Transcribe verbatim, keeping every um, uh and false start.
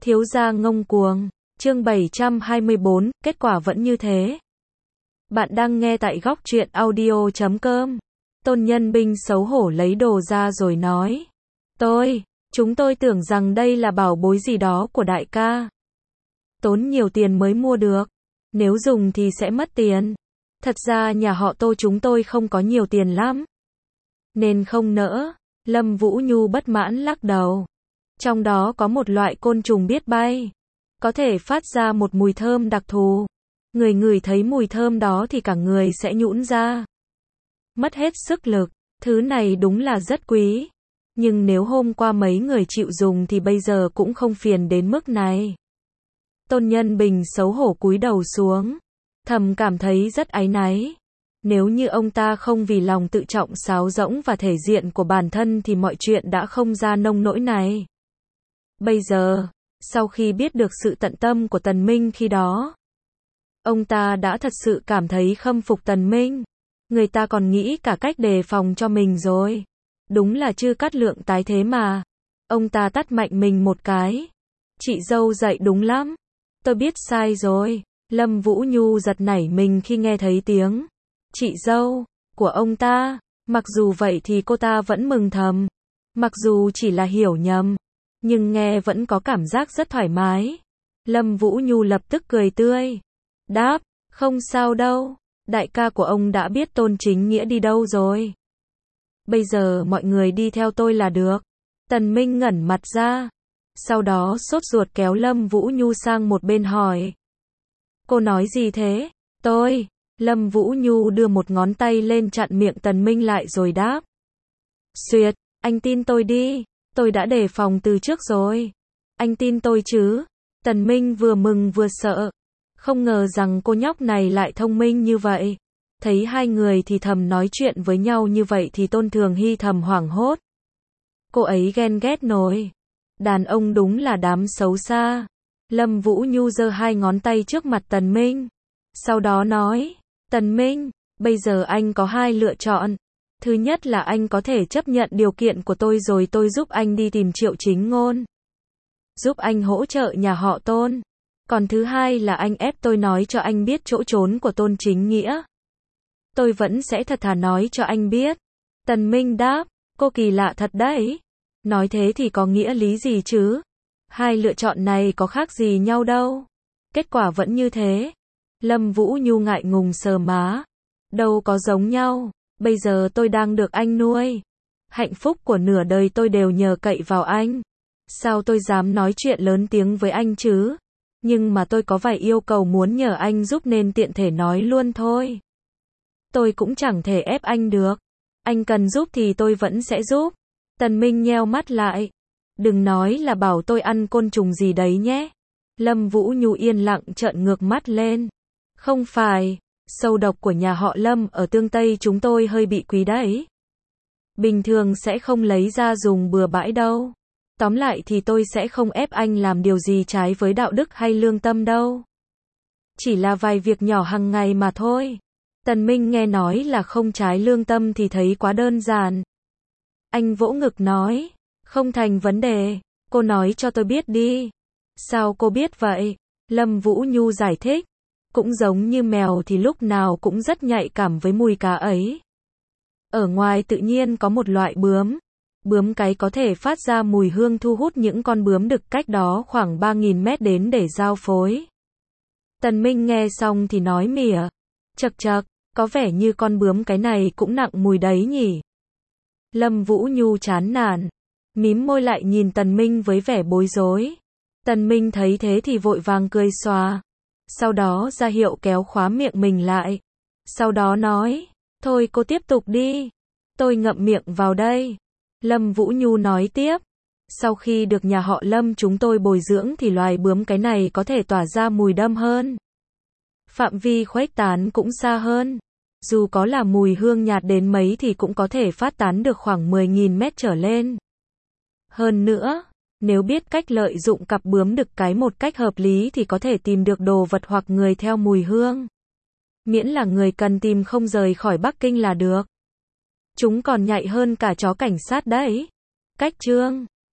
Thiếu gia ngông cuồng. Chương bảy trăm hai mươi bốn, kết quả vẫn như thế. Bạn đang nghe tại góc truyện audio chấm com. Tôn Nhân Binh xấu hổ lấy đồ ra rồi nói. Tôi, chúng tôi tưởng rằng đây là bảo bối gì đó của đại ca. Tốn nhiều tiền mới mua được. Nếu dùng thì sẽ mất tiền. Thật ra nhà họ Tô chúng tôi không có nhiều tiền lắm. Nên không nỡ. Lâm Vũ Nhu bất mãn lắc đầu. Trong đó có một loại côn trùng biết bay. Có thể phát ra một mùi thơm đặc thù. Người ngửi thấy mùi thơm đó thì cả người sẽ nhũn ra. Mất hết sức lực. Thứ này đúng là rất quý. Nhưng nếu hôm qua mấy người chịu dùng thì bây giờ cũng không phiền đến mức này. Tôn Nhân Bình xấu hổ cúi đầu xuống. Thầm cảm thấy rất áy náy. Nếu như ông ta không vì lòng tự trọng sáo rỗng và thể diện của bản thân thì mọi chuyện đã không ra nông nỗi này. Bây giờ, sau khi biết được sự tận tâm của Tần Minh khi đó, ông ta đã thật sự cảm thấy khâm phục Tần Minh. Người ta còn nghĩ cả cách đề phòng cho mình rồi. Đúng là Chư Cát Lượng tái thế mà. Ông ta tát mạnh mình một cái. Chị dâu dạy đúng lắm. Tôi biết sai rồi. Lâm Vũ Nhu giật nảy mình khi nghe thấy tiếng chị dâu của ông ta. Mặc dù vậy thì cô ta vẫn mừng thầm. Mặc dù chỉ là hiểu nhầm, nhưng nghe vẫn có cảm giác rất thoải mái. Lâm Vũ Nhu lập tức cười tươi. Đáp, không sao đâu. Đại ca của ông đã biết Tôn Chính Nghĩa đi đâu rồi. Bây giờ mọi người đi theo tôi là được. Tần Minh ngẩn mặt ra. Sau đó sốt ruột kéo Lâm Vũ Nhu sang một bên hỏi. Cô nói gì thế? Tôi. Lâm Vũ Nhu đưa một ngón tay lên chặn miệng Tần Minh lại rồi đáp. Xuyệt, anh tin tôi đi. Tôi đã đề phòng từ trước rồi. Anh tin tôi chứ? Tần Minh vừa mừng vừa sợ. Không ngờ rằng cô nhóc này lại thông minh như vậy. Thấy hai người thì thầm nói chuyện với nhau như vậy thì Tôn Thường Hy thầm hoảng hốt. Cô ấy ghen ghét nổi. Đàn ông đúng là đám xấu xa. Lâm Vũ Nhu giơ hai ngón tay trước mặt Tần Minh. Sau đó nói, Tần Minh, bây giờ anh có hai lựa chọn. Thứ nhất là anh có thể chấp nhận điều kiện của tôi rồi tôi giúp anh đi tìm Triệu Chính Ngôn. Giúp anh hỗ trợ nhà họ Tôn. Còn thứ hai là anh ép tôi nói cho anh biết chỗ trốn của Tôn Chính Nghĩa. Tôi vẫn sẽ thật thà nói cho anh biết. Tần Minh đáp, cô kỳ lạ thật đấy. Nói thế thì có nghĩa lý gì chứ? Hai lựa chọn này có khác gì nhau đâu. Kết quả vẫn như thế. Lâm Vũ Nhu ngại ngùng sờ má. Đâu có giống nhau. Bây giờ tôi đang được anh nuôi. Hạnh phúc của nửa đời tôi đều nhờ cậy vào anh. Sao tôi dám nói chuyện lớn tiếng với anh chứ? Nhưng mà tôi có vài yêu cầu muốn nhờ anh giúp nên tiện thể nói luôn thôi. Tôi cũng chẳng thể ép anh được. Anh cần giúp thì tôi vẫn sẽ giúp. Tần Minh nheo mắt lại. Đừng nói là bảo tôi ăn côn trùng gì đấy nhé. Lâm Vũ Nhu yên lặng trợn ngược mắt lên. Không phải, sâu độc của nhà họ Lâm ở Tương Tây chúng tôi hơi bị quý đấy. Bình thường sẽ không lấy ra dùng bừa bãi đâu. Tóm lại thì tôi sẽ không ép anh làm điều gì trái với đạo đức hay lương tâm đâu. Chỉ là vài việc nhỏ hàng ngày mà thôi. Tần Minh nghe nói là không trái lương tâm thì thấy quá đơn giản. Anh vỗ ngực nói, không thành vấn đề, cô nói cho tôi biết đi. Sao cô biết vậy? Lâm Vũ Nhu giải thích. Cũng giống như mèo thì lúc nào cũng rất nhạy cảm với mùi cá ấy. Ở ngoài tự nhiên có một loại bướm. Bướm cái có thể phát ra mùi hương thu hút những con bướm đực cách đó khoảng ba nghìn mét đến để giao phối. Tần Minh nghe xong thì nói mỉa. Chậc chậc, có vẻ như con bướm cái này cũng nặng mùi đấy nhỉ. Lâm Vũ Nhu chán nản. Mím môi lại nhìn Tần Minh với vẻ bối rối. Tần Minh thấy thế thì vội vàng cười xòa. Sau đó ra hiệu kéo khóa miệng mình lại. Sau đó nói, thôi cô tiếp tục đi. Tôi ngậm miệng vào đây. Lâm Vũ Nhu nói tiếp. Sau khi được nhà họ Lâm chúng tôi bồi dưỡng thì loài bướm cái này có thể tỏa ra mùi đậm hơn. Phạm vi khuếch tán cũng xa hơn. Dù có là mùi hương nhạt đến mấy thì cũng có thể phát tán được khoảng mười nghìn mét trở lên. Hơn nữa, nếu biết cách lợi dụng cặp bướm đực cái một cách hợp lý thì có thể tìm được đồ vật hoặc người theo mùi hương. Miễn là người cần tìm không rời khỏi Bắc Kinh là được. Chúng còn nhạy hơn cả chó cảnh sát đấy. Cách chương